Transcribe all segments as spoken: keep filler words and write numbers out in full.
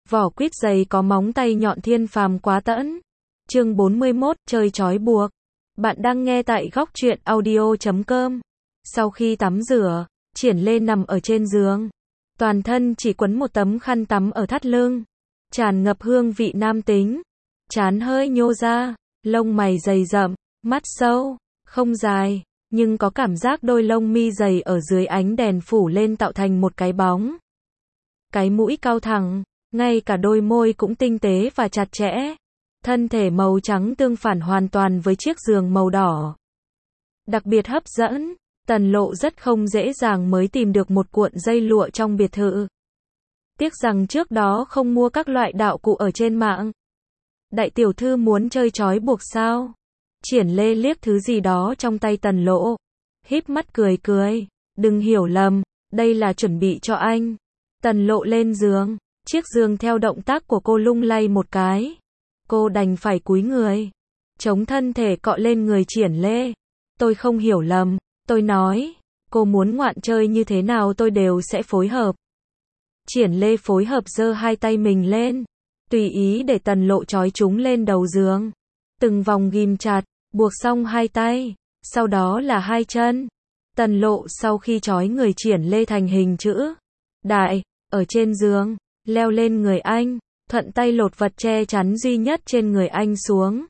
Vỏ quýt dày có móng tay nhọn thiên phàm quá tẫn. Chương bốn mươi mốt, chơi trói buộc. Bạn đang nghe tại góc truyện audio chấm com. Sau khi tắm rửa, Triển Lê nằm ở trên giường. Toàn thân chỉ quấn một tấm khăn tắm ở thắt lưng. Tràn ngập hương vị nam tính. Trán hơi nhô ra, lông mày dày rậm, mắt sâu, không dài, nhưng có cảm giác đôi lông mi dày ở dưới ánh đèn phủ lên tạo thành một cái bóng. Cái mũi cao thẳng, ngay cả đôi môi cũng tinh tế và chặt chẽ. Thân thể màu trắng tương phản hoàn toàn với chiếc giường màu đỏ. Đặc biệt hấp dẫn, Tần Lộ rất không dễ dàng mới tìm được một cuộn dây lụa trong biệt thự. Tiếc rằng trước đó không mua các loại đạo cụ ở trên mạng. Đại tiểu thư muốn chơi trói buộc sao? Triển Lê liếc thứ gì đó trong tay Tần Lộ. Híp mắt cười cười. Đừng hiểu lầm, đây là chuẩn bị cho anh. Tần Lộ lên giường. Chiếc giường theo động tác của cô lung lay một cái. Cô đành phải cúi người. Chống thân thể cọ lên người Triển Lê. Tôi không hiểu lầm. Tôi nói, cô muốn ngoạn chơi như thế nào tôi đều sẽ phối hợp. Triển Lê phối hợp giơ hai tay mình lên. Tùy ý để Tần Lộ trói chúng lên đầu giường. Từng vòng ghim chặt, buộc xong hai tay. Sau đó là hai chân. Tần Lộ sau khi trói người Triển Lê thành hình chữ đại, ở trên giường, leo lên người anh, thuận tay lột vật che chắn duy nhất trên người anh xuống.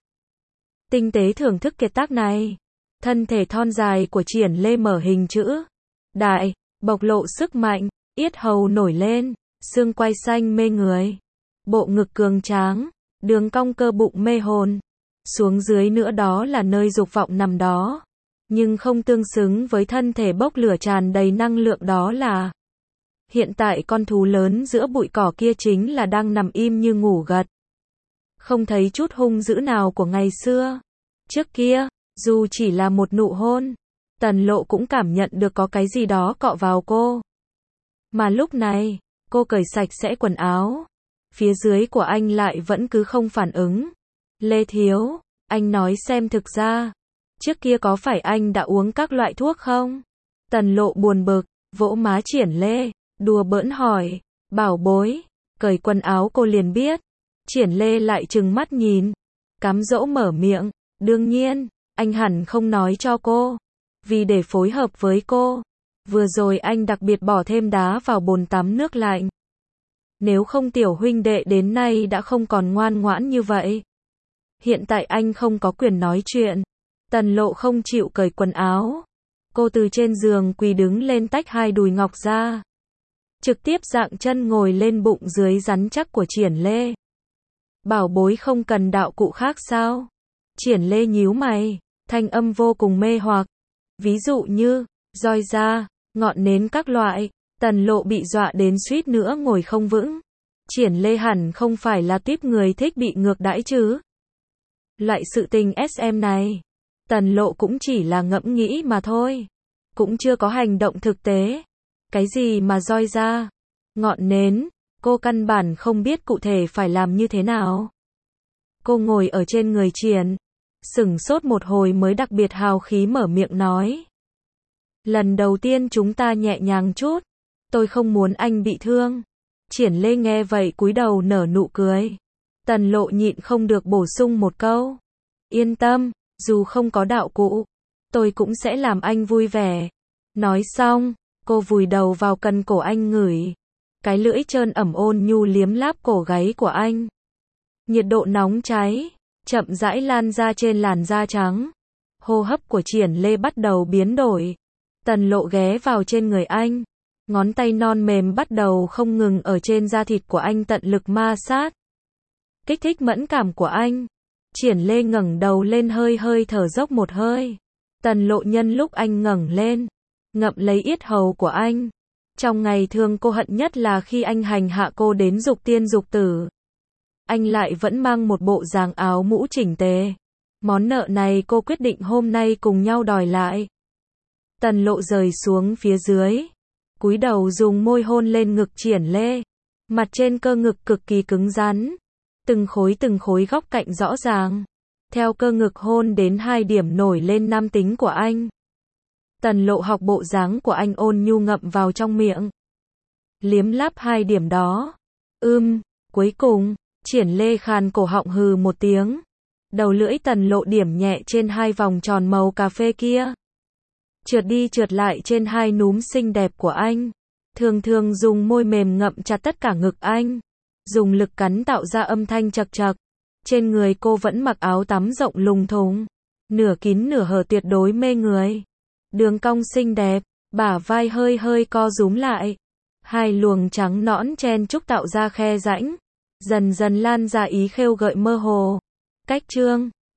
Tinh tế thưởng thức kiệt tác này. Thân thể thon dài của Triển Lê mở hình chữ đại, bộc lộ sức mạnh, yết hầu nổi lên, xương quai xanh mê người, bộ ngực cường tráng, đường cong cơ bụng mê hồn. Xuống dưới nữa đó là nơi dục vọng nằm đó, nhưng không tương xứng với thân thể bốc lửa tràn đầy năng lượng đó là. Hiện tại con thú lớn giữa bụi cỏ kia chính là đang nằm im như ngủ gật. Không thấy chút hung dữ nào của ngày xưa. Trước kia, dù chỉ là một nụ hôn, Tần Lộ cũng cảm nhận được có cái gì đó cọ vào cô. Mà lúc này, cô cởi sạch sẽ quần áo. Phía dưới của anh lại vẫn cứ không phản ứng. Lê thiếu, anh nói xem thực ra, trước kia có phải anh đã uống các loại thuốc không? Tần Lộ buồn bực, vỗ má Triển Lê, đùa bỡn hỏi, bảo bối, cởi quần áo cô liền biết. Triển Lê lại trừng mắt nhìn, cám dỗ mở miệng, đương nhiên, anh hẳn không nói cho cô, vì để phối hợp với cô. Vừa rồi anh đặc biệt bỏ thêm đá vào bồn tắm nước lạnh. Nếu không tiểu huynh đệ đến nay đã không còn ngoan ngoãn như vậy. Hiện tại anh không có quyền nói chuyện. Tần Lộ không chịu cởi quần áo. Cô từ trên giường quỳ đứng lên tách hai đùi ngọc ra. Trực tiếp dạng chân ngồi lên bụng dưới rắn chắc của Triển Lê. Bảo bối không cần đạo cụ khác sao? Triển Lê nhíu mày, thanh âm vô cùng mê hoặc. Ví dụ như, roi da, ngọn nến các loại. Tần Lộ bị dọa đến suýt nữa ngồi không vững. Triển Lê hẳn không phải là tiếp người thích bị ngược đãi chứ. Loại sự tình ét em này, Tần Lộ cũng chỉ là ngẫm nghĩ mà thôi. Cũng chưa có hành động thực tế. Cái gì mà roi da, ngọn nến, cô căn bản không biết cụ thể phải làm như thế nào. Cô ngồi ở trên người Triển, sửng sốt một hồi mới đặc biệt hào khí mở miệng nói. Lần đầu tiên chúng ta nhẹ nhàng chút, tôi không muốn anh bị thương. Triển Lê nghe vậy cúi đầu nở nụ cười. Tần Lộ nhịn không được bổ sung một câu. Yên tâm, dù không có đạo cụ, tôi cũng sẽ làm anh vui vẻ. Nói xong, cô vùi đầu vào cần cổ anh ngửi. Cái lưỡi trơn ẩm ôn nhu liếm láp cổ gáy của anh. Nhiệt độ nóng cháy, chậm rãi lan ra trên làn da trắng. Hô hấp của Triển Lê bắt đầu biến đổi. Tần Lộ ghé vào trên người anh. Ngón tay non mềm bắt đầu không ngừng ở trên da thịt của anh tận lực ma sát. Kích thích mẫn cảm của anh. Triển Lê ngẩng đầu lên hơi hơi thở dốc một hơi. Tần Lộ nhân lúc anh ngẩng lên, ngậm lấy yết hầu của anh. Trong ngày thường cô hận nhất là khi anh hành hạ cô đến dục tiên dục tử. Anh lại vẫn mang một bộ dáng áo mũ chỉnh tề. Món nợ này cô quyết định hôm nay cùng nhau đòi lại. Tần Lộ rời xuống phía dưới, cúi đầu dùng môi hôn lên ngực Triển Lê. Mặt trên cơ ngực cực kỳ cứng rắn. Từng khối từng khối góc cạnh rõ ràng. Theo cơ ngực hôn đến hai điểm nổi lên nam tính của anh. Tần Lộ học bộ dáng của anh ôn nhu ngậm vào trong miệng. Liếm láp hai điểm đó. Ưm, Cuối cùng, Triển Lê khàn cổ họng hừ một tiếng. Đầu lưỡi tần lộ điểm nhẹ trên hai vòng tròn màu cà phê kia. Trượt đi trượt lại trên hai núm xinh đẹp của anh. Thường thường dùng môi mềm ngậm chặt tất cả ngực anh. Dùng lực cắn tạo ra âm thanh chật chật. Trên người cô vẫn mặc áo tắm rộng lùng thùng. Nửa kín nửa hở tuyệt đối mê người. Đường cong xinh đẹp, bả vai hơi hơi co rúm lại. Hai luồng trắng nõn chen chúc tạo ra khe rãnh. Dần dần lan ra ý khêu gợi mơ hồ. Cách chương